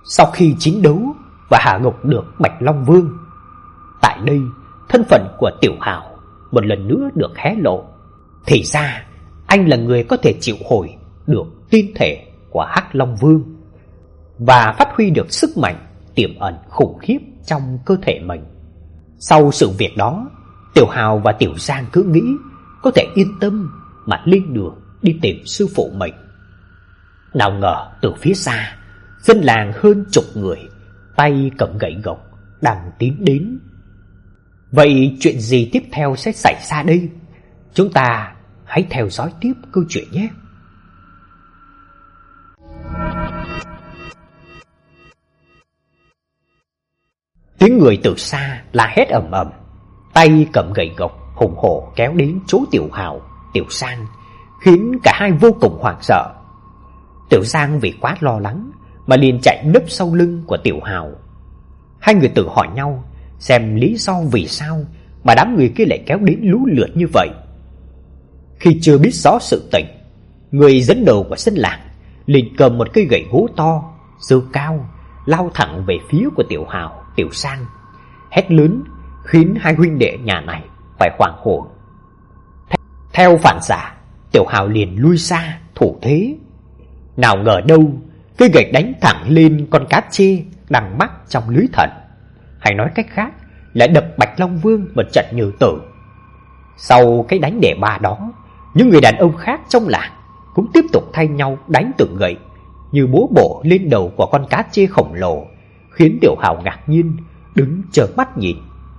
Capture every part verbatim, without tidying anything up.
Sau khi chiến đấu và hạ gục được Bạch Long Vương, tại đây thân phận của Tiểu Hào một lần nữa được hé lộ. Thì ra anh là người có thể triệu hồi được tiên thể của Hắc Long Vương và phát huy được sức mạnh tiềm ẩn khủng khiếp trong cơ thể mình. Sau sự việc đó, Tiểu Hào và Tiểu Giang cứ nghĩ có thể yên tâm mà lên đường đi tìm sư phụ mình. Nào ngờ từ phía xa, dân làng hơn chục người tay cầm gậy gộc đang tiến đến. Vậy chuyện gì tiếp theo sẽ xảy ra đây? Chúng ta hãy theo dõi tiếp câu chuyện nhé. Tiếng người từ xa la hét ầm ầm, tay cầm gậy gộc hùng hổ kéo đến chỗ Tiểu Hào, Tiểu Giang, khiến cả hai vô cùng hoảng sợ. Tiểu Giang vì quá lo lắng mà liền chạy nấp sau lưng của Tiểu Hào. Hai người tự hỏi nhau xem lý do vì sao mà đám người kia lại kéo đến lũ lượt như vậy. Khi chưa biết rõ sự tình, người dẫn đầu của dân làng liền cầm một cây gậy gỗ to, giơ cao, lao thẳng về phía của Tiểu Hào, Tiểu Giang, hét lớn khiến hai huynh đệ nhà này phải hoảng hồn. Theo phản xạ, Tiểu Hào liền lui xa thủ thế. Nào ngờ đâu, cây gậy đánh thẳng lên con cá chê đang mắc trong lưới thần, hay nói cách khác lại đập Bạch Long Vương một trận như tử. Sau cái đánh đẻ ba đó, những người đàn ông khác trong làng cũng tiếp tục thay nhau đánh từng gậy như búa bổ lên đầu của con cá chê khổng lồ, khiến Tiểu Hào ngạc nhiên đứng trợn mắt nhìn.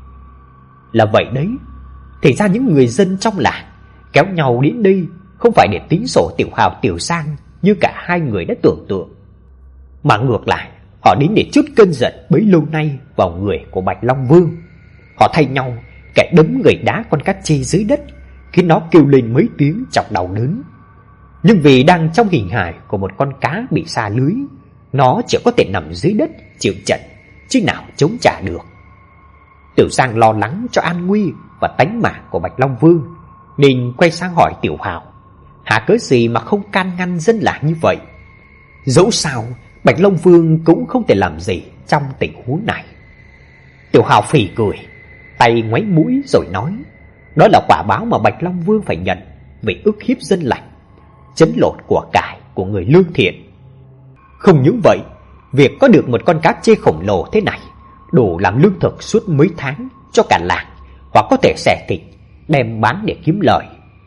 Là vậy đấy, thì ra những người dân trong làng kéo nhau đến đây không phải để tính sổ Tiểu Hào, Tiểu Giang như cả hai người đã tưởng tượng, mà ngược lại họ đến để trút cơn giận bấy lâu nay vào người của Bạch Long Vương. Họ thay nhau kẻ đấm gậy đá con cá chê dưới đất, khiến nó kêu lên mấy tiếng chọc đau đớn. Nhưng vì đang trong hình hài của một con cá bị sa lưới, nó chỉ có thể nằm dưới đất chịu trận, chứ nào chống trả được. Tiểu Giang lo lắng cho an nguy và tánh mạng của Bạch Long Vương, nên quay sang hỏi Tiểu Hào, hả cớ gì mà không can ngăn dân làng như vậy? Dẫu sao Bạch Long Vương cũng không thể làm gì trong tình huống này. Tiểu Hào phì cười, tay ngoáy mũi rồi nói, đó là quả báo mà Bạch Long Vương phải nhận vì ức hiếp dân lành, trấn lột của cải của người lương thiện. Không những vậy, việc có được một con cá chê khổng lồ thế này đủ làm lương thực suốt mấy tháng cho cả làng, hoặc có thể xẻ thịt đem bán để kiếm lời.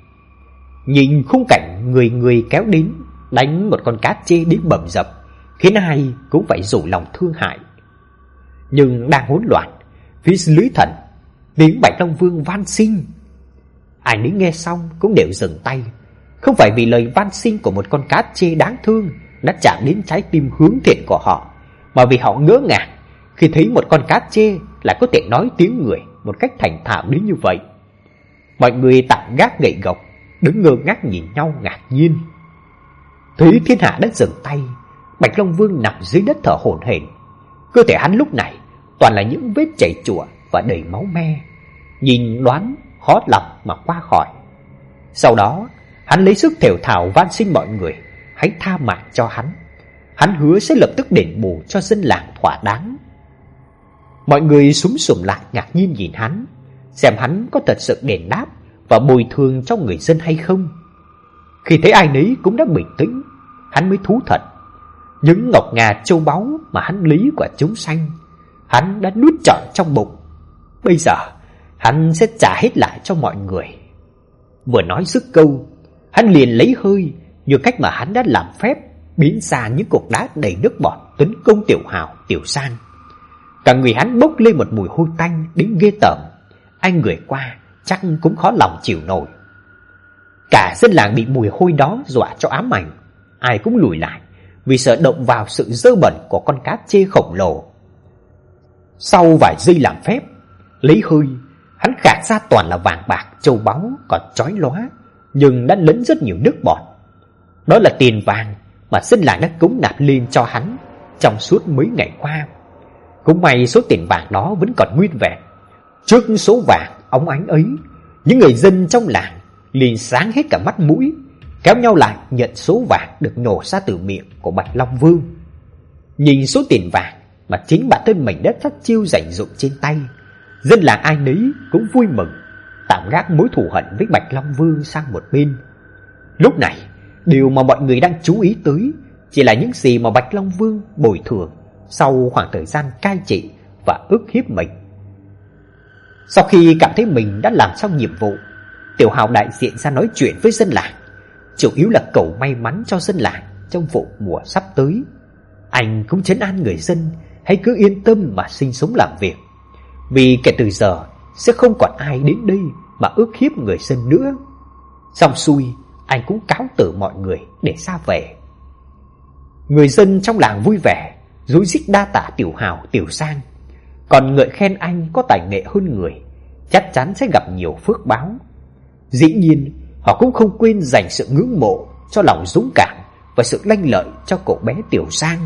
Nhìn khung cảnh người người kéo đến đánh một con cá chê đến bầm dập, khiến ai cũng phải rủ lòng thương hại. Nhưng đang hỗn loạn, phía lưới thần tiếng Bạch Long Vương van xin. Ai nấy nghe xong cũng đều dừng tay, không phải vì lời van xin của một con cá chê đáng thương đã chạm đến trái tim hướng thiện của họ, mà vì họ ngỡ ngàng khi thấy một con cá chê lại có thể nói tiếng người một cách thành thạo đến như vậy. Mọi người tạm gác gậy gộc, đứng ngơ ngác nhìn nhau ngạc nhiên. Thấy thiên hạ đã dừng tay, Bạch Long Vương nằm dưới đất thở hổn hển. Cơ thể hắn lúc này toàn là những vết chảy chùa và đầy máu me, nhìn đoán khó lòng mà qua khỏi. Sau đó hắn lấy sức thều thào van xin mọi người hãy tha mạng cho hắn. Hắn hứa sẽ lập tức đền bù cho dân làng thỏa đáng. Mọi người súm sùm lại ngạc nhiên nhìn hắn, xem hắn có thật sự đền đáp và bồi thường cho người dân hay không. Khi thấy ai nấy cũng đã bình tĩnh, hắn mới thú thật, những ngọc ngà châu báu mà hắn lấy của chúng sanh, hắn đã nuốt trọn trong bụng. Bây giờ hắn sẽ trả hết lại cho mọi người. Vừa nói dứt câu, hắn liền lấy hơi như cách mà hắn đã làm phép, biến ra những cục đá đầy nước bọt tấn công Tiểu Hào, Tiểu Giang. Cả người hắn bốc lên một mùi hôi tanh đến ghê tởm, ai người qua chắc cũng khó lòng chịu nổi. Cả dân làng bị mùi hôi đó dọa cho ám ảnh, ai cũng lùi lại vì sợ động vào sự dơ bẩn của con cá chê khổng lồ. Sau vài giây làm phép, lấy hơi, hắn khạc ra toàn là vàng bạc châu báu còn chói lóa, nhưng đã lẫn rất nhiều nước bọt. Đó là tiền vàng mà dân làng đã cúng nạp lên cho hắn trong suốt mấy ngày qua. Cũng may số tiền vàng đó vẫn còn nguyên vẹn. Trước số vàng óng ánh ấy, những người dân trong làng liền sáng hết cả mắt mũi, kéo nhau lại nhận số vàng được nhổ ra từ miệng của Bạch Long Vương. Nhìn số tiền vàng mà chính bản thân mình đã phát chiêu rảnh rụm trên tay, dân làng ai nấy cũng vui mừng, tạm gác mối thù hận với Bạch Long Vương sang một bên. Lúc này, điều mà mọi người đang chú ý tới chỉ là những gì mà Bạch Long Vương bồi thường sau khoảng thời gian cai trị và ức hiếp mình. Sau khi cảm thấy mình đã làm xong nhiệm vụ, Tiểu Hào đại diện ra nói chuyện với dân làng, chủ yếu là cầu may mắn cho dân làng trong vụ mùa sắp tới. Anh cũng trấn an người dân hãy cứ yên tâm mà sinh sống làm việc, vì kể từ giờ sẽ không còn ai đến đây mà ức hiếp người dân nữa. Xong xuôi, anh cũng cáo từ mọi người để ra về. Người dân trong làng vui vẻ, rối rít đa tạ Tiểu Hào, Tiểu Sang, còn ngợi khen anh có tài nghệ hơn người, chắc chắn sẽ gặp nhiều phước báo. Dĩ nhiên, họ cũng không quên dành sự ngưỡng mộ cho lòng dũng cảm và sự lanh lợi cho cậu bé Tiểu Sang.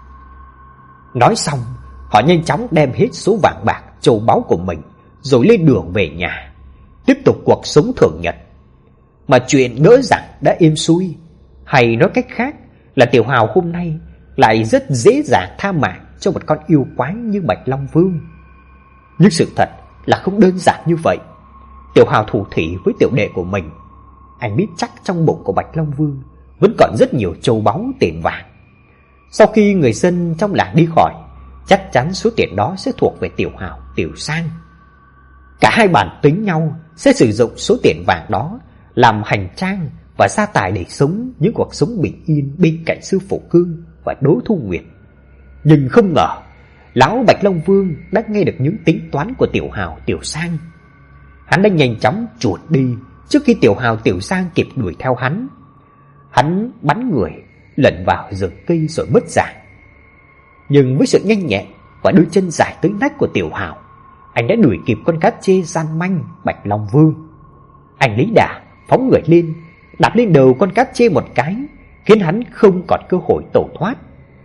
Nói xong, họ nhanh chóng đem hết số vàng bạc châu báu của mình rồi lên đường về nhà, tiếp tục cuộc sống thường nhật. Mà chuyện đỡ rằng đã êm xuôi, hay nói cách khác là Tiểu Hào hôm nay lại rất dễ dàng tha mạng cho một con yêu quái như Bạch Long Vương. Nhưng sự thật là không đơn giản như vậy. Tiểu Hào thủ thỉ với tiểu đệ của mình. Anh biết chắc trong bụng của Bạch Long Vương vẫn còn rất nhiều châu báu tiền vàng. Sau khi người dân trong làng đi khỏi, chắc chắn số tiền đó sẽ thuộc về Tiểu Hào, Tiểu Sang. Cả hai bàn tính nhau sẽ sử dụng số tiền vàng đó làm hành trang và gia tài để sống những cuộc sống bình yên bên cạnh sư phụ Cương và Đỗ Thu Nguyệt. Nhưng không ngờ, lão Bạch Long Vương đã nghe được những tính toán của Tiểu Hào, Tiểu Sang. Hắn đã nhanh chóng chuột đi trước khi Tiểu Hào, Tiểu Sang kịp đuổi theo hắn. Hắn bắn người, lẩn vào rừng cây rồi mất dạng. Nhưng với sự nhanh nhẹn và đôi chân dài tới nách của Tiểu Hào, anh đã đuổi kịp con cá chê gian manh Bạch Long Vương. Anh lấy đà phóng người lên, đạp lên đầu con cá chê một cái, khiến hắn không còn cơ hội tẩu thoát.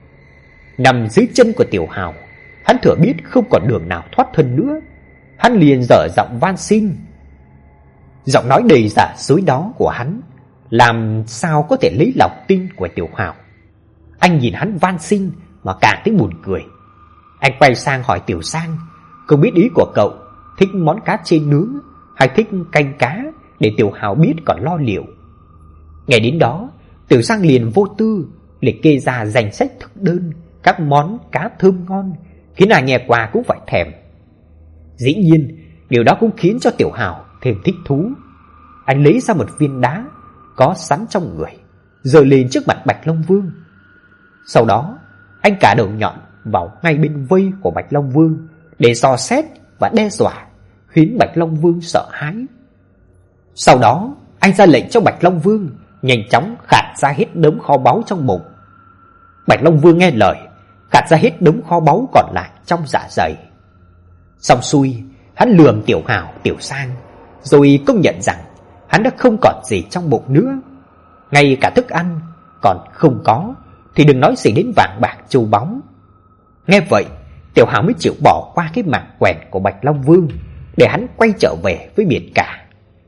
Nằm dưới chân của Tiểu Hào, hắn thừa biết không còn đường nào thoát thân nữa. Hắn liền dở giọng van xin. Giọng nói đầy giả dối đó của hắn làm sao có thể lấy lòng tin của Tiểu Hào. Anh nhìn hắn van xin mà càng thấy buồn cười. Anh quay sang hỏi Tiểu Sang, không biết ý của cậu thích món cá chê nướng hay thích canh cá, để Tiểu Hào biết còn lo liệu. Nghe đến đó, Tiểu Sang liền vô tư liệt kê ra danh sách thực đơn các món cá thơm ngon, khiến ai nghe qua cũng phải thèm. Dĩ nhiên, điều đó cũng khiến cho Tiểu Hào thêm thích thú. Anh lấy ra một viên đá có sẵn trong người, giơ lên trước mặt Bạch Long Vương. Sau đó, anh cả đầu nhọn vào ngay bên vây của Bạch Long Vương để dò xét và đe dọa, khiến Bạch Long Vương sợ hãi. Sau đó, anh ra lệnh cho Bạch Long Vương nhanh chóng khạt ra hết đống kho báu trong bụng. Bạch Long Vương nghe lời, khạt ra hết đống kho báu còn lại trong dạ dày. Xong xuôi, hắn lườm Tiểu Hào, Tiểu Sang, rồi công nhận rằng hắn đã không còn gì trong bụng nữa. Ngay cả thức ăn còn không có, thì đừng nói gì đến vàng bạc châu báu. Nghe vậy, Tiểu Hào mới chịu bỏ qua cái mạng quèn của Bạch Long Vương để hắn quay trở về với biển cả.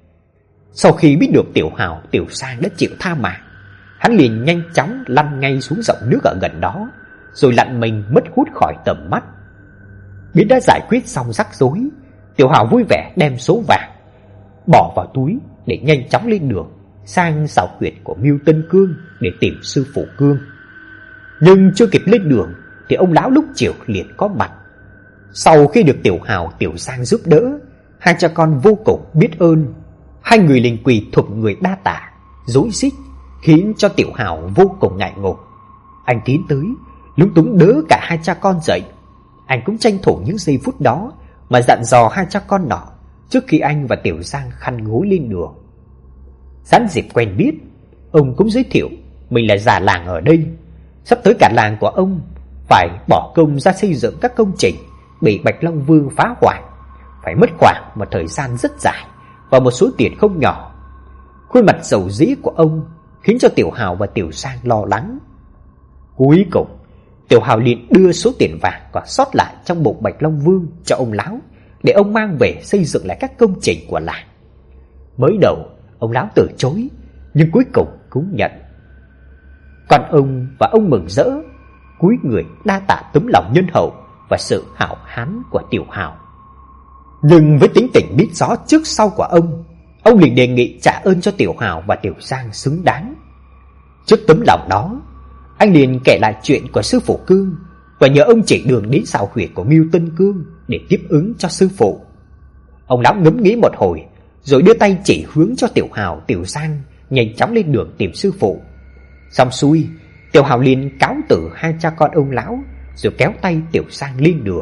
Sau khi biết được Tiểu Hào, Tiểu Sang đã chịu tha mạng, hắn liền nhanh chóng lăn ngay xuống dòng nước ở gần đó, rồi lặn mình mất hút khỏi tầm mắt. Biết đã giải quyết xong rắc rối, Tiểu Hào vui vẻ đem số vàng bỏ vào túi để nhanh chóng lên đường sang xào huyệt của Mưu Tân Cương để tìm sư phụ Cương. Nhưng chưa kịp lên đường thì ông lão lúc chiều liền có mặt. Sau khi được Tiểu Hào, Tiểu Sang giúp đỡ, hai cha con vô cùng biết ơn. Hai người liền quỳ thụp người đa tạ, rối rít, khiến cho Tiểu Hào vô cùng ngại ngùng. Anh tiến tới, lúng túng đỡ cả hai cha con dậy. Anh cũng tranh thủ những giây phút đó mà dặn dò hai cha con nọ trước khi anh và Tiểu Sang khăn gối lên đường. Sẵn dịp quen biết, ông cũng giới thiệu mình là già làng ở đây. Sắp tới cả làng của ông phải bỏ công ra xây dựng các công trình bị Bạch Long Vương phá hoại, phải mất khoảng một thời gian rất dài và một số tiền không nhỏ. Khuôn mặt dầu dĩ của ông khiến cho Tiểu Hào và Tiểu Sang lo lắng. Cuối cùng, Tiểu Hào liền đưa số tiền vàng còn sót lại trong bụng Bạch Long Vương cho ông lão để ông mang về xây dựng lại các công trình của làng. Mới đầu, ông lão từ chối, nhưng cuối cùng cũng nhận. Còn ông và ông mừng rỡ. cúi người đa tạ tấm lòng nhân hậu và sự hảo hán của Tiểu Hào. Nhưng với tính tình biết rõ trước sau của ông, ông liền đề nghị trả ơn cho Tiểu Hào và Tiểu Sang xứng đáng. Trước tấm lòng đó, anh liền kể lại chuyện của sư phụ Cương và nhờ ông chỉ đường đến xào huyệt của Ngưu Tân Cương để tiếp ứng cho sư phụ. Ông lão ngẫm nghĩ một hồi, rồi đưa tay chỉ hướng cho Tiểu Hào, Tiểu Sang nhanh chóng lên đường tìm sư phụ. Xong xuôi, Tiểu Hào liền cáo từ hai cha con ông lão, rồi kéo tay Tiểu Sang lên đường.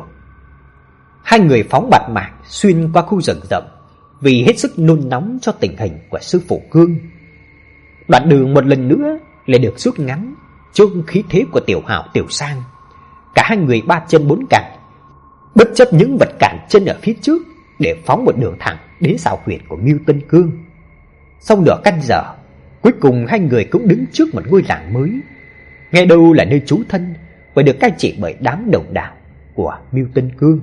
Hai người phóng bạt mạng xuyên qua khu rừng rậm, vì hết sức nôn nóng cho tình hình của sư phụ Cương. Đoạn đường một lần nữa lại được rút ngắn trước khí thế của Tiểu Hào, Tiểu Sang. Cả hai người ba chân bốn cẳng, bất chấp những vật cản chân ở phía trước để phóng một đường thẳng đến xào huyệt của Ngưu Tân Cương. Sau nửa canh giờ, cuối cùng hai người cũng đứng trước một ngôi làng mới, nghe đâu là nơi trú thân và được cai trị bởi đám đồng đạo của Ngưu Tân Cương.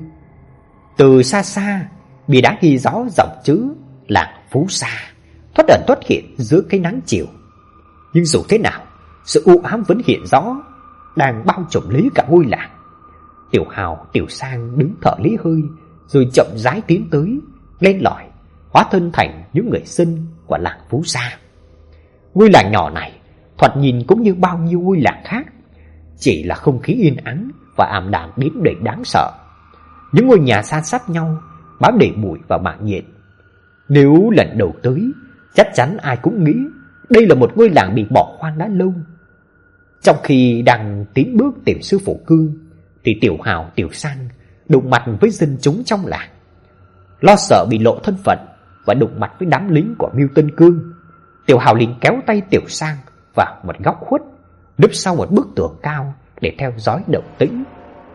Từ xa xa, bia đá ghi rõ dòng chữ làng Phú Sa thoát ẩn thoát hiện giữa cái nắng chiều. Nhưng dù thế nào, sự u ám vẫn hiện rõ, đang bao trùm lấy cả ngôi làng. Tiểu Hào, Tiểu Sang đứng thở lấy hơi, rồi chậm rãi tiến tới, lên lỏi, hóa thân thành những người dân của làng Phú Sa. Ngôi làng nhỏ này thoạt nhìn cũng như bao nhiêu ngôi làng khác, chỉ là không khí yên ắng và ảm đạm đến đầy đáng sợ. Những ngôi nhà san sát nhau, bám đầy bụi và mạng nhện. Nếu lần đầu tới, chắc chắn ai cũng nghĩ đây là một ngôi làng bị bỏ hoang đã lâu. Trong khi đang tiến bước tìm sư phụ Cương, thì Tiểu Hào, Tiểu Sang đụng mặt với dân chúng trong làng. Lo sợ bị lộ thân phận và đụng mặt với đám lính của Ngưu Tân Cương, Tiểu Hào liền kéo tay Tiểu Sang vào một góc khuất, núp sau một bức tường cao để theo dõi động tĩnh.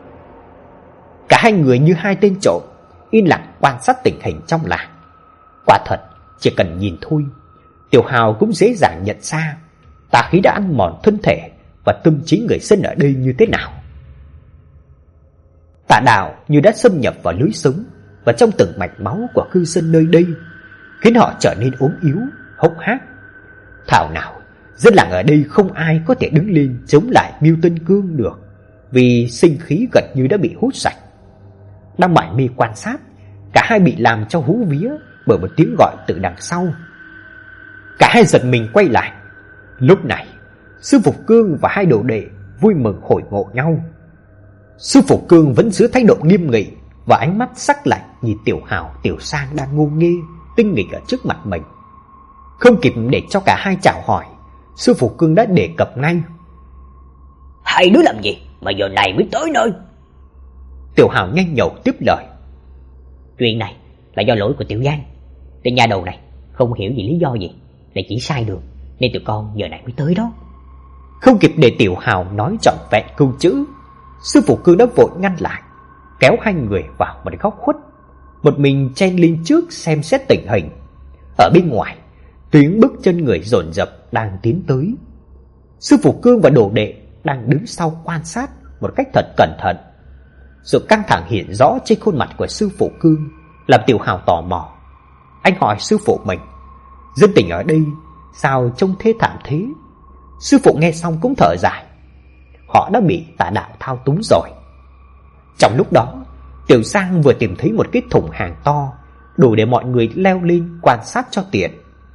Cả hai người như hai tên trộm, yên lặng quan sát tình hình trong làng. Quả thật, chỉ cần nhìn thôi, Tiểu Hào cũng dễ dàng nhận ra tà khí đã ăn mòn thân thể và tâm trí người dân ở đây như thế nào. Tà đạo như đã xâm nhập vào lưới sống và trong từng mạch máu của cư dân nơi đây, khiến họ trở nên ốm yếu, hốc hác. Thảo nào dân làng ở đây không ai có thể đứng lên chống lại Ngưu Tân Cương được, vì sinh khí gần như đã bị hút sạch. Đang mải mê quan sát, cả hai bị làm cho hú vía bởi một tiếng gọi từ đằng sau. Cả hai giật mình quay lại. Lúc này, sư phụ Cương và hai đồ đệ vui mừng hội ngộ nhau. Sư phụ Cương vẫn giữ thái độ nghiêm nghị và ánh mắt sắc lạnh nhìn Tiểu Hào, Tiểu Sang đang ngu nghê tinh nghịch ở trước mặt mình. Không kịp để cho cả hai chào hỏi, sư phụ Cương đã đề cập ngay: hai đứa làm gì mà giờ này mới tới nơi? Tiểu Hào nhanh nhẩu tiếp lời: chuyện này là do lỗi của Tiểu Giang. Tên nhà đầu này không hiểu gì lý do gì, lại chỉ sai đường, nên tụi con giờ này mới tới đó. Không kịp để Tiểu Hào nói trọn vẹn câu chữ, sư phụ Cương đã vội ngăn lại, kéo hai người vào một góc khuất, một mình chen lên trước xem xét tình hình. Ở bên ngoài, tiếng bước chân người dồn dập đang tiến tới. Sư phụ Cương và đồ đệ đang đứng sau quan sát một cách thật cẩn thận. Sự căng thẳng hiện rõ trên khuôn mặt của sư phụ Cương làm Tiểu Hào tò mò. Anh hỏi sư phụ mình: dân tình ở đây sao trông thê thảm thế? Sư phụ nghe xong cũng thở dài: họ đã bị tà đạo thao túng rồi. Trong lúc đó, Tiểu Sang vừa tìm thấy một cái thùng hàng to, đủ để mọi người leo lên quan sát cho tiện.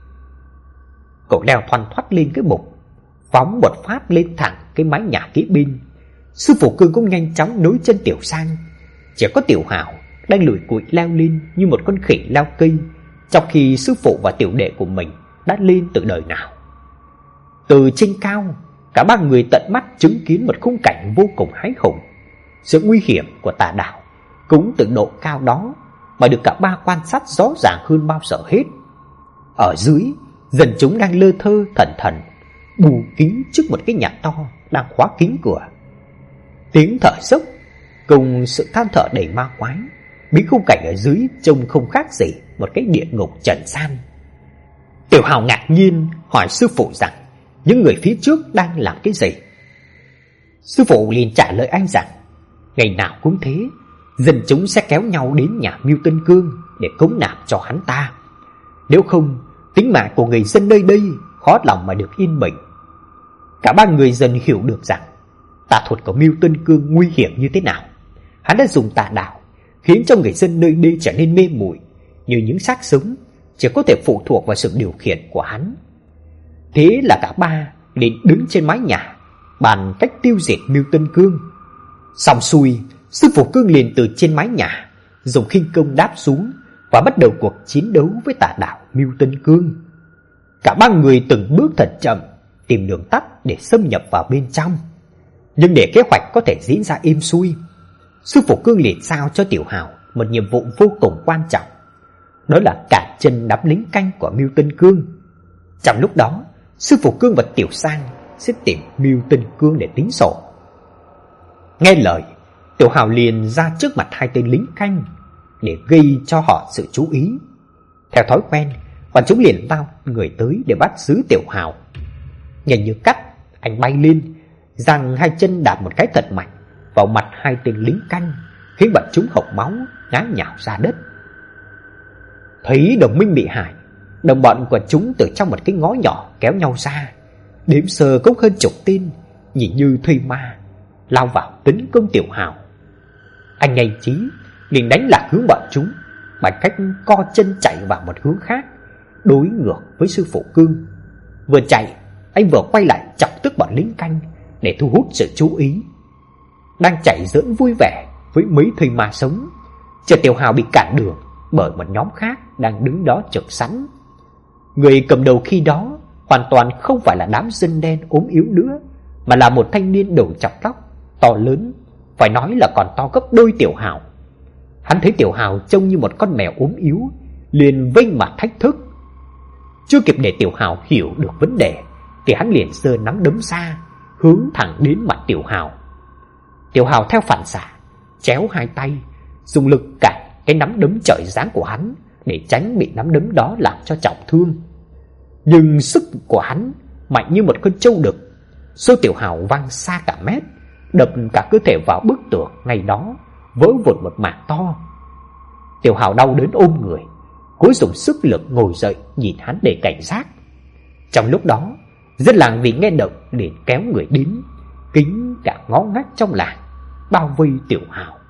Cậu leo thoăn thoắt lên cái bục, phóng một phát lên thẳng cái mái nhà kế bên. Sư phụ Cương cũng nhanh chóng nối chân Tiểu Sang. Chỉ có Tiểu Hào đang lủi cụi leo lên như một con khỉ leo cây, trong khi sư phụ và tiểu đệ của mình đã lên từ đời nào. Từ trên cao, cả ba người tận mắt chứng kiến một khung cảnh vô cùng hãi hùng. Sự nguy hiểm của tà đạo cũng từ độ cao đó mà được cả ba quan sát rõ ràng hơn bao giờ hết. Ở dưới, dân chúng đang lơ thơ thẩn thẩn bù kín trước một cái nhà to đang khóa kín cửa. Tiếng thở dốc cùng sự than thở đầy ma quái biến khung cảnh ở dưới trông không khác gì một cái địa ngục trần gian. Tiểu Hào ngạc nhiên hỏi sư phụ rằng những người phía trước đang làm cái gì. Sư phụ liền trả lời anh rằng ngày nào cũng thế, dân chúng sẽ kéo nhau đến nhà Ngưu Tân Cương để cống nạp cho hắn ta. Nếu không, tính mạng của người dân nơi đây khó lòng mà được yên bình. Cả ba người dần hiểu được rằng Tà thuật của Mưu Tân Cương nguy hiểm như thế nào? Hắn đã dùng tà đạo khiến cho người dân nơi đây trở nên mê muội, như những xác sống, chỉ có thể phụ thuộc vào sự điều khiển của hắn. Thế là cả ba liền đứng trên mái nhà bàn cách tiêu diệt Mưu Tân Cương. Xong xuôi, sư phụ Cương liền từ trên mái nhà dùng khinh công đáp xuống và bắt đầu cuộc chiến đấu với tà đạo Mưu Tân Cương. Cả ba người từng bước thật chậm tìm đường tắt để xâm nhập vào bên trong. Nhưng để kế hoạch có thể diễn ra êm xuôi, sư phụ Cương liền giao cho Tiểu Hào một nhiệm vụ vô cùng quan trọng, đó là cản chân đám lính canh của Mưu Tân Cương. Trong lúc đó, sư phụ Cương và Tiểu Sang sẽ tìm Mưu Tân Cương để tính sổ. Nghe lời, Tiểu Hào liền ra trước mặt hai tên lính canh để gây cho họ sự chú ý. Theo thói quen, bọn chúng liền lao người tới để bắt giữ Tiểu Hào. Nhanh như cắt, anh bay lên, giằng hai chân đạp một cái thật mạnh vào mặt hai tên lính canh, khiến bọn chúng hộc máu ngã nhào ra đất. Thấy đồng minh bị hại, đồng bọn của chúng từ trong một cái ngõ nhỏ kéo nhau ra, đếm sơ cũng hơn chục tên, nhìn như thuê ma, lao vào tấn công Tiểu Hào. Anh nhanh trí liền đánh lạc hướng bọn chúng bằng cách co chân chạy vào một hướng khác, đối ngược với sư phụ Cương. Vừa chạy, anh vừa quay lại chọc tức bọn lính canh để thu hút sự chú ý. Đang chạy giỡn vui vẻ với mấy thây ma sống, chợt Tiểu Hào bị cản đường bởi một nhóm khác đang đứng đó trực sẵn. Người cầm đầu khi đó hoàn toàn không phải là đám dân đen ốm yếu nữa, mà là một thanh niên đầu chọc tóc, to lớn, phải nói là còn to gấp đôi Tiểu Hào. Hắn thấy Tiểu Hào trông như một con mèo ốm yếu, liền vênh mặt thách thức. Chưa kịp để Tiểu Hào hiểu được vấn đề thì hắn liền giơ nắm đấm ra, hướng thẳng đến mặt Tiểu Hào. Tiểu Hào theo phản xạ chéo hai tay, dùng lực cản cái nắm đấm trời giáng của hắn để tránh bị nắm đấm đó làm cho trọng thương. Nhưng sức của hắn mạnh như một con trâu đực, xô Tiểu Hào văng xa cả mét, đập cả cơ thể vào bức tường ngay đó, vỡ vụn một mảng to. Tiểu Hào đau đớn ôm người, cố dùng sức lực ngồi dậy nhìn hắn để cảnh giác. Trong lúc đó, dân làng vì nghe động liền kéo người đến, kính cả ngõ ngách trong làng bao vây Tiểu Hào.